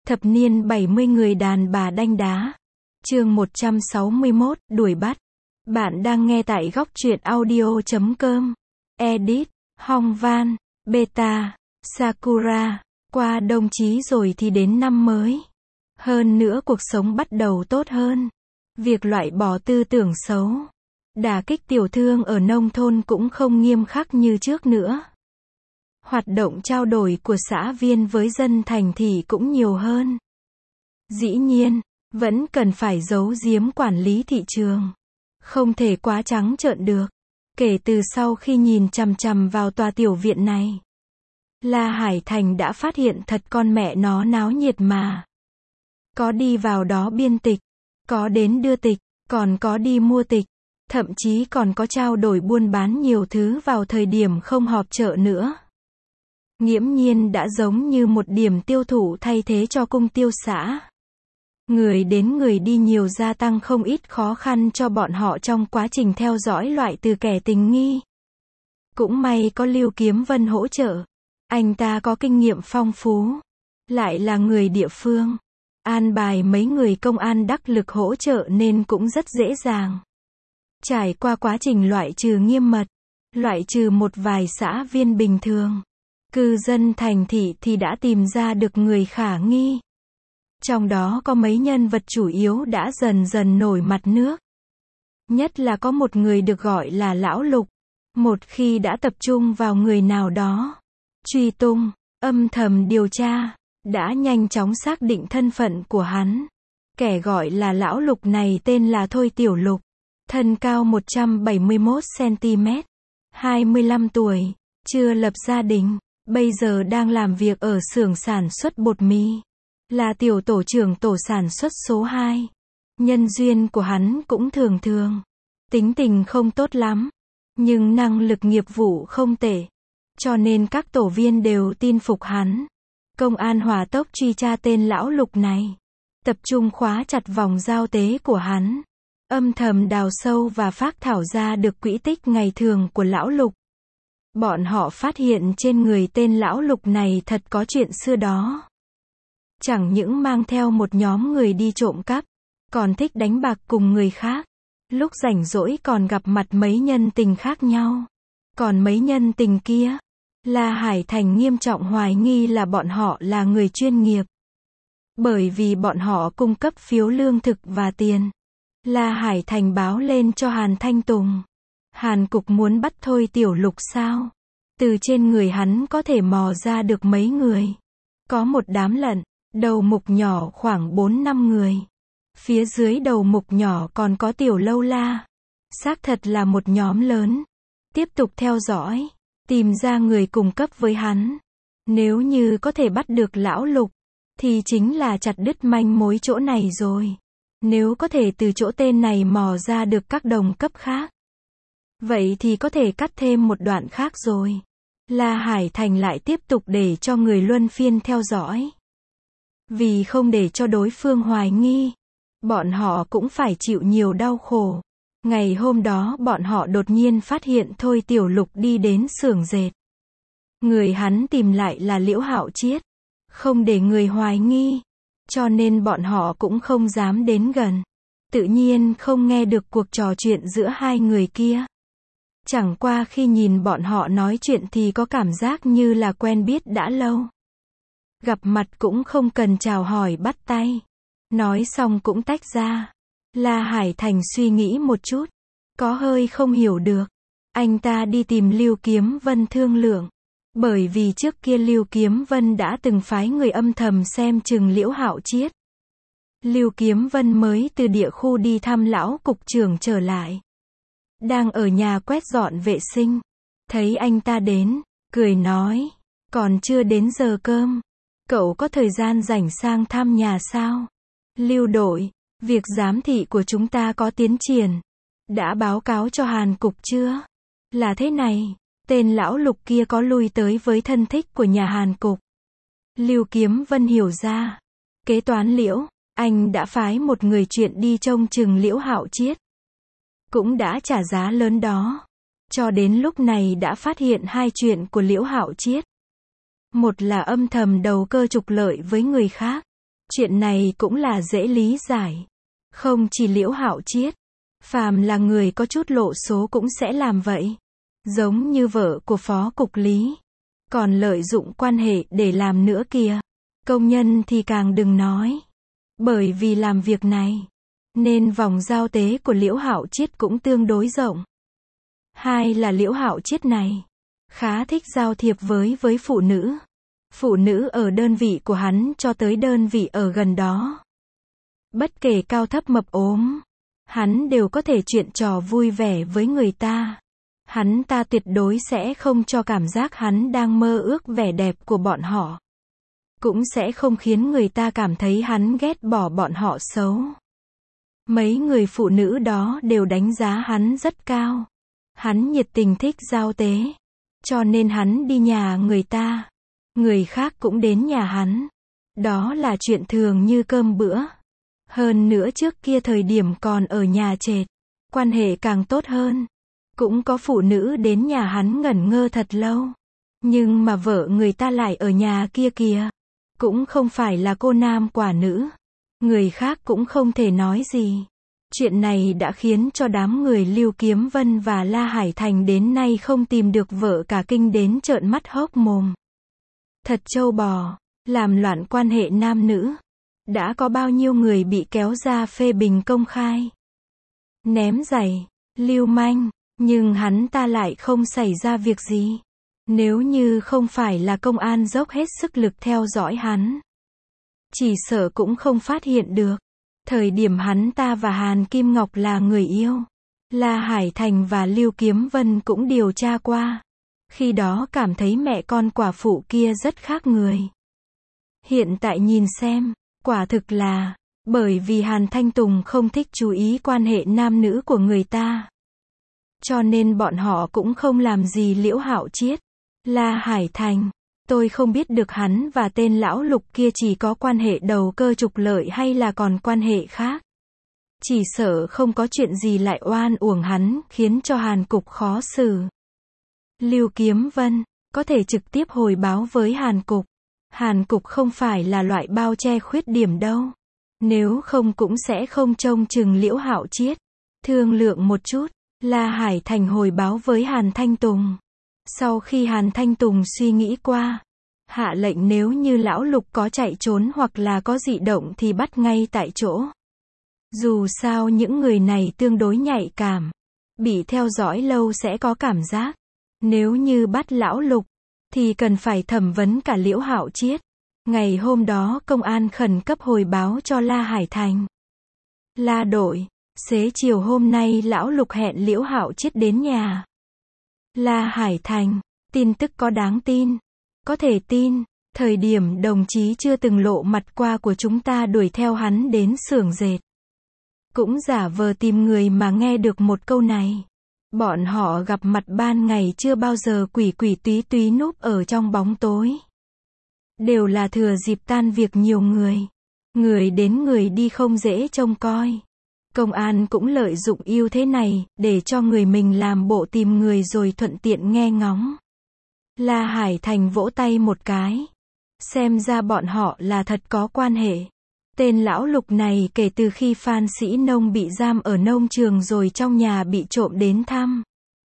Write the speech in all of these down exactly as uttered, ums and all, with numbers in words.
Thập niên bảy mươi người đàn bà đanh đá. Chương một trăm sáu mươi mốt, đuổi bắt. Bạn đang nghe tại góc truyện audio chấm com. Edit, Hong Van, Beta, Sakura. Qua đông chí rồi thì đến năm mới. Hơn nữa cuộc sống bắt đầu tốt hơn. Việc loại bỏ tư tưởng xấu, đả kích tiểu thương ở nông thôn cũng không nghiêm khắc như trước nữa. Hoạt động trao đổi của xã viên với dân thành thị cũng nhiều hơn. Dĩ nhiên, vẫn cần phải giấu giếm quản lý thị trường. Không thể quá trắng trợn được. Kể từ sau khi nhìn chằm chằm vào tòa tiểu viện này, La Hải Thành đã phát hiện thật con mẹ nó náo nhiệt mà. Có đi vào đó biên tịch, có đến đưa tịch, còn có đi mua tịch, thậm chí còn có trao đổi buôn bán nhiều thứ vào thời điểm không họp chợ nữa. Nghiễm nhiên đã giống như một điểm tiêu thụ thay thế cho cung tiêu xã. Người đến người đi nhiều, gia tăng không ít khó khăn cho bọn họ trong quá trình theo dõi loại từ kẻ tình nghi. Cũng may có Lưu Kiếm Vân hỗ trợ. Anh ta có kinh nghiệm phong phú, lại là người địa phương. An bài mấy người công an đắc lực hỗ trợ nên cũng rất dễ dàng. Trải qua quá trình loại trừ nghiêm mật, loại trừ một vài xã viên bình thường, cư dân thành thị thì đã tìm ra được người khả nghi. Trong đó có mấy nhân vật chủ yếu đã dần dần nổi mặt nước. Nhất là có một người được gọi là Lão Lục. Một khi đã tập trung vào người nào đó, truy tung, âm thầm điều tra, đã nhanh chóng xác định thân phận của hắn. Kẻ gọi là Lão Lục này tên là Thôi Tiểu Lục. Thân cao một trăm bảy mươi mốt xăng-ti-mét, hai mươi lăm tuổi, chưa lập gia đình, bây giờ đang làm việc ở xưởng sản xuất bột mì. Là tiểu tổ trưởng tổ sản xuất số hai. Nhân duyên của hắn cũng thường thường. Tính tình không tốt lắm, nhưng năng lực nghiệp vụ không tệ. Cho nên các tổ viên đều tin phục hắn. Công an hỏa tốc truy tra tên Lão Lục này. Tập trung khóa chặt vòng giao tế của hắn. Âm thầm đào sâu và phác thảo ra được quỹ tích ngày thường của Lão Lục. Bọn họ phát hiện trên người tên Lão Lục này thật có chuyện xưa đó. Chẳng những mang theo một nhóm người đi trộm cắp, còn thích đánh bạc cùng người khác. Lúc rảnh rỗi còn gặp mặt mấy nhân tình khác nhau. Còn mấy nhân tình kia, La Hải Thành nghiêm trọng hoài nghi là bọn họ là người chuyên nghiệp. Bởi vì bọn họ cung cấp phiếu lương thực và tiền. La Hải Thành báo lên cho Hàn Thanh Tùng. Hàn Cục muốn bắt Thôi Tiểu Lục sao? Từ trên người hắn có thể mò ra được mấy người. Có một đám lận, đầu mục nhỏ khoảng bốn năm người. Phía dưới đầu mục nhỏ còn có Tiểu Lâu La. Xác thật là một nhóm lớn. Tiếp tục theo dõi, tìm ra người cùng cấp với hắn. Nếu như có thể bắt được Lão Lục, thì chính là chặt đứt manh mối chỗ này rồi. Nếu có thể từ chỗ tên này mò ra được các đồng cấp khác, vậy thì có thể cắt thêm một đoạn khác rồi. La Hải Thành lại tiếp tục để cho người luân phiên theo dõi. Vì không để cho đối phương hoài nghi, bọn họ cũng phải chịu nhiều đau khổ. Ngày hôm đó bọn họ đột nhiên phát hiện Thôi Tiểu Lục đi đến xưởng dệt. Người hắn tìm lại là Liễu Hạo Chiết. Không để người hoài nghi, cho nên bọn họ cũng không dám đến gần. Tự nhiên không nghe được cuộc trò chuyện giữa hai người kia. Chẳng qua khi nhìn bọn họ nói chuyện thì có cảm giác như là quen biết đã lâu. Gặp mặt cũng không cần chào hỏi bắt tay. Nói xong cũng tách ra. La Hải Thành suy nghĩ một chút, có hơi không hiểu được. Anh ta đi tìm Lưu Kiếm Vân thương lượng. Bởi vì trước kia Lưu Kiếm Vân đã từng phái người âm thầm xem chừng Liễu Hạo Chiết. Lưu Kiếm Vân mới từ địa khu đi thăm Lão Cục trưởng trở lại. Đang ở nhà quét dọn vệ sinh. Thấy anh ta đến, cười nói, còn chưa đến giờ cơm. Cậu có thời gian rảnh sang thăm nhà sao? Lưu đội, việc giám thị của chúng ta có tiến triển. Đã báo cáo cho Hàn Cục chưa? Là thế này, tên Lão Lục kia có lui tới với thân thích của nhà Hàn Cục. Lưu Kiếm Vân hiểu ra. Kế toán Liễu, anh đã phái một người chuyện đi trông chừng Liễu Hạo Chiết. Cũng đã trả giá lớn đó. Cho đến lúc này đã phát hiện hai chuyện của Liễu Hạo Chiết. Một là âm thầm đầu cơ trục lợi với người khác. Chuyện này cũng là dễ lý giải. Không chỉ Liễu Hạo Chiết, phàm là người có chút lộ số cũng sẽ làm vậy. Giống như vợ của phó cục lý. Còn lợi dụng quan hệ để làm nữa kìa. Công nhân thì càng đừng nói. Bởi vì làm việc này, nên vòng giao tế của Liễu Hạo Chiết cũng tương đối rộng. Hai là Liễu Hạo Chiết này khá thích giao thiệp với với phụ nữ. Phụ nữ ở đơn vị của hắn cho tới đơn vị ở gần đó. Bất kể cao thấp mập ốm, hắn đều có thể chuyện trò vui vẻ với người ta. Hắn ta tuyệt đối sẽ không cho cảm giác hắn đang mơ ước vẻ đẹp của bọn họ. Cũng sẽ không khiến người ta cảm thấy hắn ghét bỏ bọn họ xấu. Mấy người phụ nữ đó đều đánh giá hắn rất cao. Hắn nhiệt tình thích giao tế. Cho nên hắn đi nhà người ta. Người khác cũng đến nhà hắn. Đó là chuyện thường như cơm bữa. Hơn nữa trước kia thời điểm còn ở nhà trệt, quan hệ càng tốt hơn. Cũng có phụ nữ đến nhà hắn ngẩn ngơ thật lâu. Nhưng mà vợ người ta lại ở nhà kia kìa. Cũng không phải là cô nam quả nữ. Người khác cũng không thể nói gì. Chuyện này đã khiến cho đám người Lưu Kiếm Vân và La Hải Thành đến nay không tìm được vợ cả kinh đến trợn mắt hốc mồm. Thật trâu bò, làm loạn quan hệ nam nữ. Đã có bao nhiêu người bị kéo ra phê bình công khai. Ném giày, lưu manh, nhưng hắn ta lại không xảy ra việc gì. Nếu như không phải là công an dốc hết sức lực theo dõi hắn, chỉ sợ cũng không phát hiện được. Thời điểm hắn ta và Hàn Kim Ngọc là người yêu, La Hải Thành và Lưu Kiếm Vân cũng điều tra qua. Khi đó cảm thấy mẹ con quả phụ kia rất khác người. Hiện tại nhìn xem, quả thực là, bởi vì Hàn Thanh Tùng không thích chú ý quan hệ nam nữ của người ta. Cho nên bọn họ cũng không làm gì Liễu Hạo Chiết. La Hải Thành, tôi không biết được hắn và tên lão Lục kia chỉ có quan hệ đầu cơ trục lợi hay là còn quan hệ khác. Chỉ sợ không có chuyện gì lại oan uổng hắn, khiến cho Hàn Cục khó xử. Lưu Kiếm Vân, có thể trực tiếp hồi báo với Hàn Cục. Hàn Cục không phải là loại bao che khuyết điểm đâu. Nếu không cũng sẽ không trông chừng Liễu Hạo Chiết. Thương lượng một chút, La Hải Thành hồi báo với Hàn Thanh Tùng. Sau khi Hàn Thanh Tùng suy nghĩ qua, hạ lệnh nếu như lão Lục có chạy trốn hoặc là có dị động thì bắt ngay tại chỗ. Dù sao những người này tương đối nhạy cảm, bị theo dõi lâu sẽ có cảm giác. Nếu như bắt lão Lục, thì cần phải thẩm vấn cả Liễu Hạo Chiết. Ngày hôm đó công an khẩn cấp hồi báo cho La Hải Thành. La đội, xế chiều hôm nay lão Lục hẹn Liễu Hạo Chiết đến nhà. La Hải Thành, tin tức có đáng tin. Có thể tin, thời điểm đồng chí chưa từng lộ mặt qua của chúng ta đuổi theo hắn đến xưởng dệt. Cũng giả vờ tìm người mà nghe được một câu này. Bọn họ gặp mặt ban ngày chưa bao giờ quỷ quỷ túy túy núp ở trong bóng tối. Đều là thừa dịp tan việc nhiều người. Người đến người đi không dễ trông coi. Công an cũng lợi dụng ưu thế này, để cho người mình làm bộ tìm người rồi thuận tiện nghe ngóng. La Hải Thành vỗ tay một cái. Xem ra bọn họ là thật có quan hệ. Tên lão Lục này kể từ khi Phan Sĩ Nông bị giam ở nông trường rồi trong nhà bị trộm đến thăm.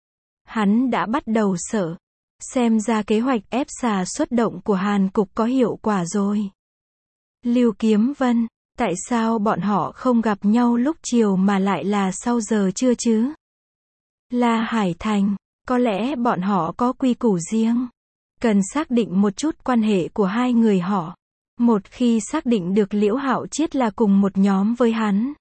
Hắn đã bắt đầu sợ. Xem ra kế hoạch ép xà xuất động của Hàn Cục có hiệu quả rồi. Lưu Kiếm Vân, tại sao bọn họ không gặp nhau lúc chiều mà lại là sau giờ trưa chứ? La Hải Thành, có lẽ bọn họ có quy củ riêng. Cần xác định một chút quan hệ của hai người họ. Một khi xác định được Liễu Hạo Chiết là cùng một nhóm với hắn,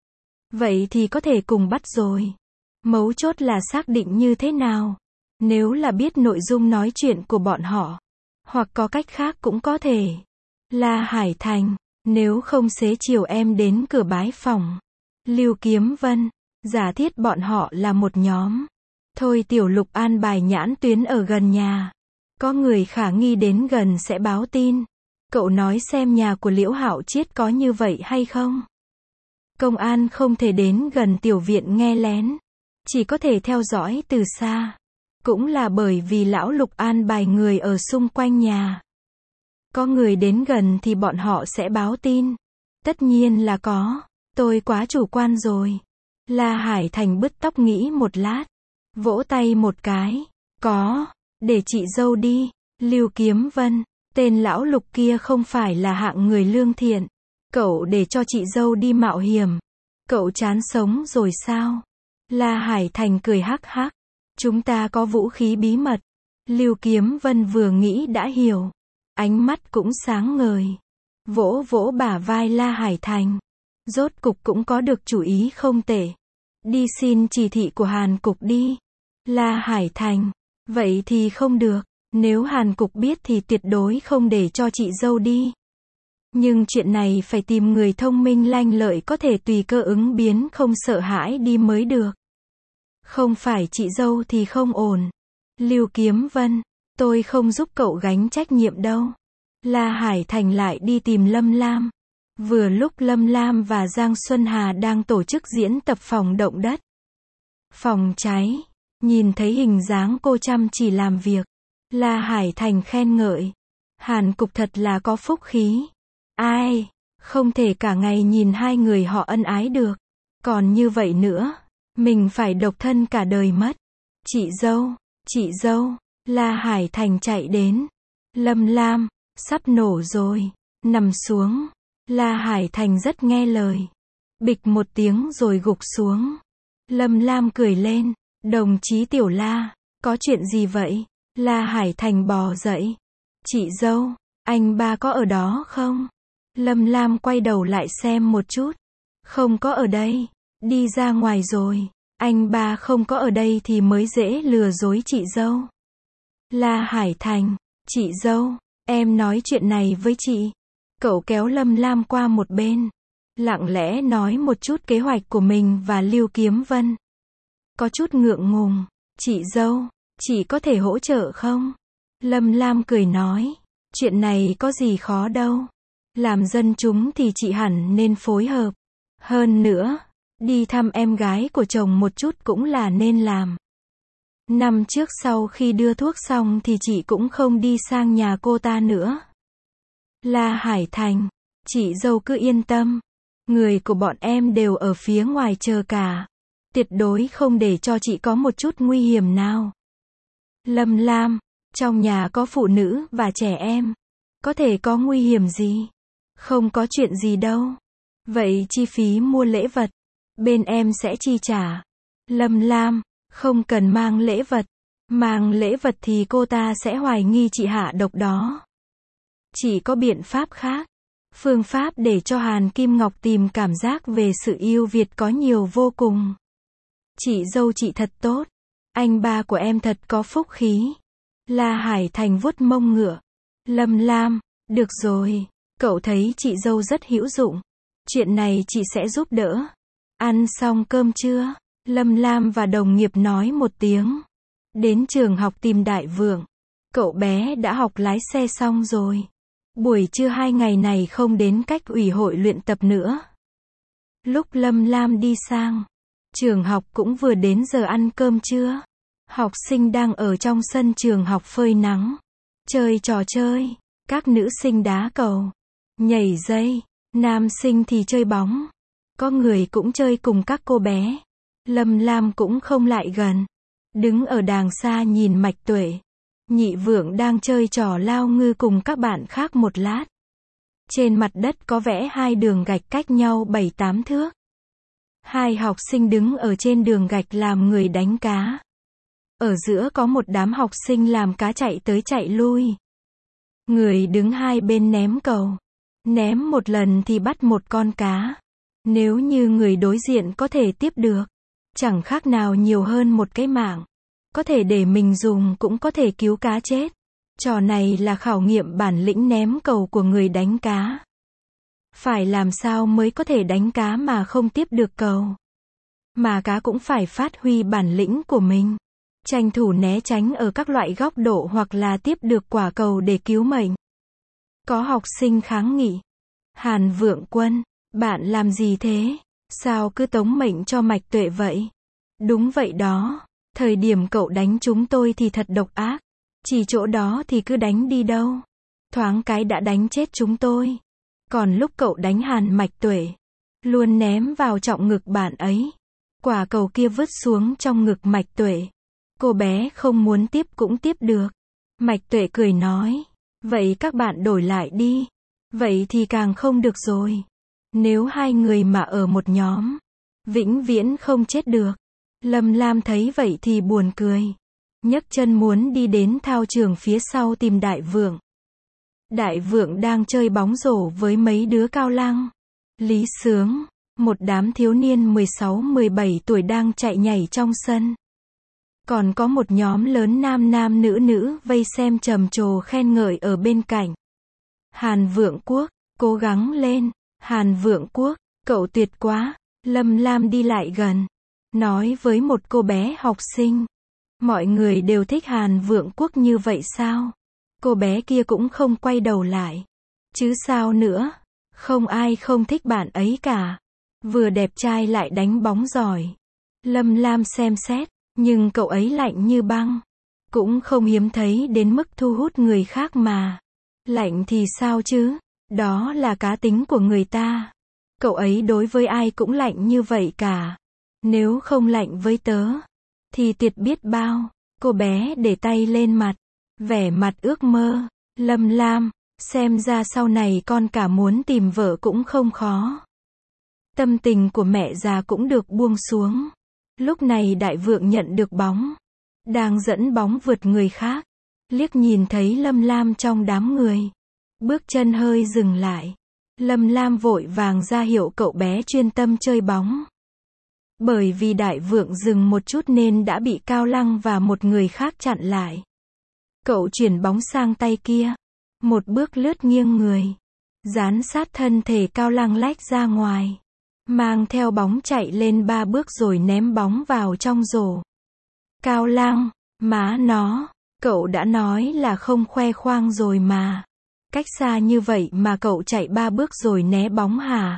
vậy thì có thể cùng bắt rồi. Mấu chốt là xác định như thế nào. Nếu là biết nội dung nói chuyện của bọn họ, hoặc có cách khác cũng có thể. La Hải Thành, nếu không xế chiều em đến cửa bái phòng. Lưu Kiếm Vân, giả thiết bọn họ là một nhóm. Thôi Tiểu Lục an bài nhãn tuyến ở gần nhà. Có người khả nghi đến gần sẽ báo tin. Cậu nói xem nhà của Liễu Hạo Chiết có như vậy hay không? Công an không thể đến gần tiểu viện nghe lén. Chỉ có thể theo dõi từ xa. Cũng là bởi vì lão Lục an bài người ở xung quanh nhà. Có người đến gần thì bọn họ sẽ báo tin. Tất nhiên là có. Tôi quá chủ quan rồi. La Hải Thành bứt tóc nghĩ một lát. Vỗ tay một cái. Có. Để chị dâu đi. Lưu Kiếm Vân. Tên lão Lục kia không phải là hạng người lương thiện. Cậu để cho chị dâu đi mạo hiểm. Cậu chán sống rồi sao? La Hải Thành cười hắc hắc. Chúng ta có vũ khí bí mật. Lưu Kiếm Vân vừa nghĩ đã hiểu. Ánh mắt cũng sáng ngời. Vỗ vỗ bả vai La Hải Thành. Rốt cục cũng có được chủ ý không tệ. Đi xin chỉ thị của Hàn Cục đi. La Hải Thành. Vậy thì không được. Nếu Hàn Cục biết thì tuyệt đối không để cho chị dâu đi. Nhưng chuyện này phải tìm người thông minh lanh lợi có thể tùy cơ ứng biến không sợ hãi đi mới được. Không phải chị dâu thì không ổn. Lưu Kiếm Vân. Tôi không giúp cậu gánh trách nhiệm đâu. La Hải Thành lại đi tìm Lâm Lam. Vừa lúc Lâm Lam và Giang Xuân Hà đang tổ chức diễn tập phòng động đất. Phòng cháy. Nhìn thấy hình dáng cô chăm chỉ làm việc. La Hải Thành khen ngợi. Hàn Cục thật là có phúc khí. Ai, không thể cả ngày nhìn hai người họ ân ái được. Còn như vậy nữa, mình phải độc thân cả đời mất. Chị dâu, chị dâu, La Hải Thành chạy đến. Lâm Lam, sắp nổ rồi, nằm xuống. La Hải Thành rất nghe lời. Bịch một tiếng rồi gục xuống. Lâm Lam cười lên. Đồng chí Tiểu La, có chuyện gì vậy? La Hải Thành bò dậy. Chị dâu, anh ba có ở đó không? Lâm Lam quay đầu lại xem một chút. Không có ở đây. Đi ra ngoài rồi. Anh ba không có ở đây thì mới dễ lừa dối chị dâu. La Hải Thành. Chị dâu, em nói chuyện này với chị. Cậu kéo Lâm Lam qua một bên. Lặng lẽ nói một chút kế hoạch của mình và Lưu Kiếm Vân. Có chút ngượng ngùng. Chị dâu, chị có thể hỗ trợ không? Lâm Lam cười nói. Chuyện này có gì khó đâu. Làm dân chúng thì chị hẳn nên phối hợp. Hơn nữa, đi thăm em gái của chồng một chút cũng là nên làm. Năm trước sau khi đưa thuốc xong thì chị cũng không đi sang nhà cô ta nữa. La Hải Thành. Chị dâu cứ yên tâm. Người của bọn em đều ở phía ngoài chờ cả. Tuyệt đối không để cho chị có một chút nguy hiểm nào. Lâm Lam. Trong nhà có phụ nữ và trẻ em. Có thể có nguy hiểm gì? Không có chuyện gì đâu. Vậy chi phí mua lễ vật, bên em sẽ chi trả. Lâm Lam. Không cần mang lễ vật. Mang lễ vật thì cô ta sẽ hoài nghi chị hạ độc đó. Chỉ có biện pháp khác. Phương pháp để cho Hàn Kim Ngọc tìm cảm giác về sự yêu Việt có nhiều vô cùng. Chị dâu chị thật tốt. Anh ba của em thật có phúc khí. La Hải Thành vuốt mông ngựa. Lâm Lam. Được rồi. Cậu thấy chị dâu rất hữu dụng. Chuyện này chị sẽ giúp đỡ. Ăn xong cơm chưa? Lâm Lam và đồng nghiệp nói một tiếng. Đến trường học tìm Đại Vượng. Cậu bé đã học lái xe xong rồi. Buổi trưa hai ngày này không đến cách ủy hội luyện tập nữa. Lúc Lâm Lam đi sang trường học cũng vừa đến giờ ăn cơm trưa. Học sinh đang ở trong sân trường học phơi nắng. Chơi trò chơi. Các nữ sinh đá cầu. Nhảy dây. Nam sinh thì chơi bóng. Có người cũng chơi cùng các cô bé. Lâm Lam cũng không lại gần. Đứng ở đàng xa nhìn Mạch Tuệ. Nhị Vượng đang chơi trò lao ngư cùng các bạn khác một lát. Trên mặt đất có vẽ hai đường gạch cách nhau bảy tám thước. Hai học sinh đứng ở trên đường gạch làm người đánh cá. Ở giữa có một đám học sinh làm cá chạy tới chạy lui. Người đứng hai bên ném cầu. Ném một lần thì bắt một con cá. Nếu như người đối diện có thể tiếp được, chẳng khác nào nhiều hơn một cái mạng. Có thể để mình dùng cũng có thể cứu cá chết. Trò này là khảo nghiệm bản lĩnh ném cầu của người đánh cá. Phải làm sao mới có thể đánh cá mà không tiếp được cầu. Mà cá cũng phải phát huy bản lĩnh của mình. Tranh thủ né tránh ở các loại góc độ hoặc là tiếp được quả cầu để cứu mệnh. Có học sinh kháng nghị. Hàn Vượng Quân, bạn làm gì thế? Sao cứ tống mệnh cho Mạch Tuệ vậy? Đúng vậy đó. Thời điểm cậu đánh chúng tôi thì thật độc ác. Chỉ chỗ đó thì cứ đánh đi đâu. thoáng cái đã đánh chết chúng tôi. Còn lúc cậu đánh Hàn Mạch Tuệ, luôn ném vào trọng ngực bạn ấy. Quả cầu kia vứt xuống trong ngực Mạch Tuệ. Cô bé không muốn tiếp cũng tiếp được. Mạch Tuệ cười nói, vậy các bạn đổi lại đi. Vậy thì càng không được rồi. Nếu hai người mà ở một nhóm, vĩnh viễn không chết được. Lâm Lam thấy vậy thì buồn cười. Nhấc chân muốn đi đến thao trường phía sau tìm Đại Vượng. Đại Vượng đang chơi bóng rổ với mấy đứa cao lăng. Lý Sướng, một đám thiếu niên mười sáu mười bảy tuổi đang chạy nhảy trong sân. Còn có một nhóm lớn nam nam nữ nữ vây xem trầm trồ khen ngợi ở bên cạnh. Hàn Vượng Quốc, cố gắng lên. Hàn Vượng Quốc, cậu tuyệt quá. Lâm Lam đi lại gần, nói với một cô bé học sinh. Mọi người đều thích Hàn Vượng Quốc như vậy sao? Cô bé kia cũng không quay đầu lại. Chứ sao nữa? Không ai không thích bạn ấy cả. Vừa đẹp trai lại đánh bóng giỏi. Lâm Lam xem xét, nhưng cậu ấy lạnh như băng. Cũng không hiếm thấy đến mức thu hút người khác mà. Lạnh thì sao chứ? Đó là cá tính của người ta. Cậu ấy đối với ai cũng lạnh như vậy cả. Nếu không lạnh với tớ, thì tuyệt biết bao. Cô bé để tay lên mặt, vẻ mặt ước mơ. Lâm Lam, xem ra sau này con cả muốn tìm vợ cũng không khó. Tâm tình của mẹ già cũng được buông xuống. Lúc này Đại Vượng nhận được bóng, đang dẫn bóng vượt người khác. Liếc nhìn thấy Lâm Lam trong đám người, bước chân hơi dừng lại. Lâm Lam vội vàng ra hiệu cậu bé chuyên tâm chơi bóng. Bởi vì Đại Vượng dừng một chút nên đã bị Cao Lăng và một người khác chặn lại. Cậu chuyển bóng sang tay kia, một bước lướt nghiêng người, dán sát thân thể Cao Lăng lách ra ngoài, mang theo bóng chạy lên ba bước rồi ném bóng vào trong rổ. Cao Lăng, má nó, cậu đã nói là không khoe khoang rồi mà. Cách xa như vậy mà cậu chạy ba bước rồi né bóng hả?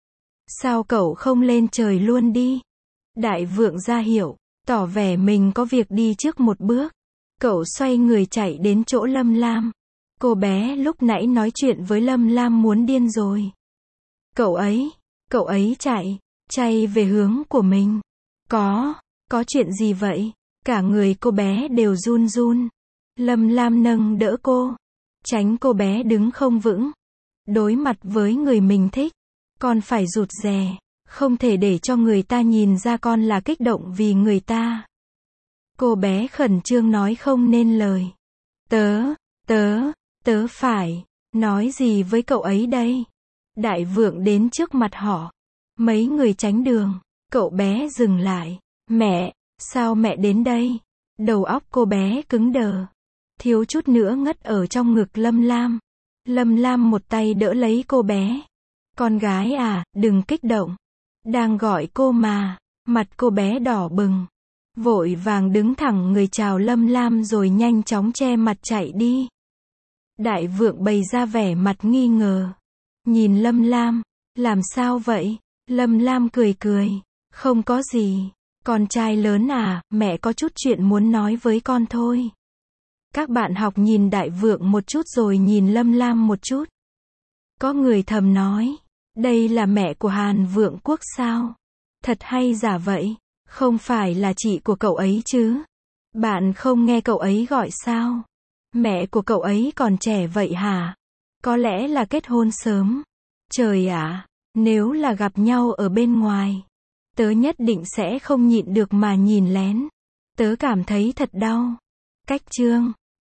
Sao cậu không lên trời luôn đi? Đại Vượng ra hiệu, tỏ vẻ mình có việc đi trước một bước. Cậu xoay người chạy đến chỗ Lâm Lam. Cô bé lúc nãy nói chuyện với Lâm Lam muốn điên rồi. Cậu ấy, cậu ấy chạy, chạy về hướng của mình. Có, có chuyện gì vậy? Cả người cô bé đều run run. Lâm Lam nâng đỡ cô, tránh cô bé đứng không vững. Đối mặt với người mình thích, con phải rụt rè, không thể để cho người ta nhìn ra con là kích động vì người ta. Cô bé khẩn trương nói không nên lời. Tớ, tớ, tớ phải nói gì với cậu ấy đây? Đại Vượng đến trước mặt họ. Mấy người tránh đường. Cậu bé dừng lại. Mẹ, sao mẹ đến đây? Đầu óc cô bé cứng đờ, thiếu chút nữa ngất ở trong ngực Lâm Lam. Lâm Lam một tay đỡ lấy cô bé. Con gái à, đừng kích động. Đang gọi cô mà. Mặt cô bé đỏ bừng, vội vàng đứng thẳng người chào Lâm Lam rồi nhanh chóng che mặt chạy đi. Đại Vượng bày ra vẻ mặt nghi ngờ, nhìn Lâm Lam. Làm sao vậy? Lâm Lam cười cười. Không có gì. Con trai lớn à, mẹ có chút chuyện muốn nói với con thôi. Các bạn học nhìn Đại Vượng một chút rồi nhìn Lâm Lam một chút. Có người thầm nói, đây là mẹ của Hàn Vượng Quốc sao? Thật hay giả vậy? Không phải là chị của cậu ấy chứ? Bạn không nghe cậu ấy gọi sao? Mẹ của cậu ấy còn trẻ vậy hả? Có lẽ là kết hôn sớm. Trời ạ, nếu là gặp nhau ở bên ngoài, tớ nhất định sẽ không nhịn được mà nhìn lén. Tớ cảm thấy thật đau. Cách chương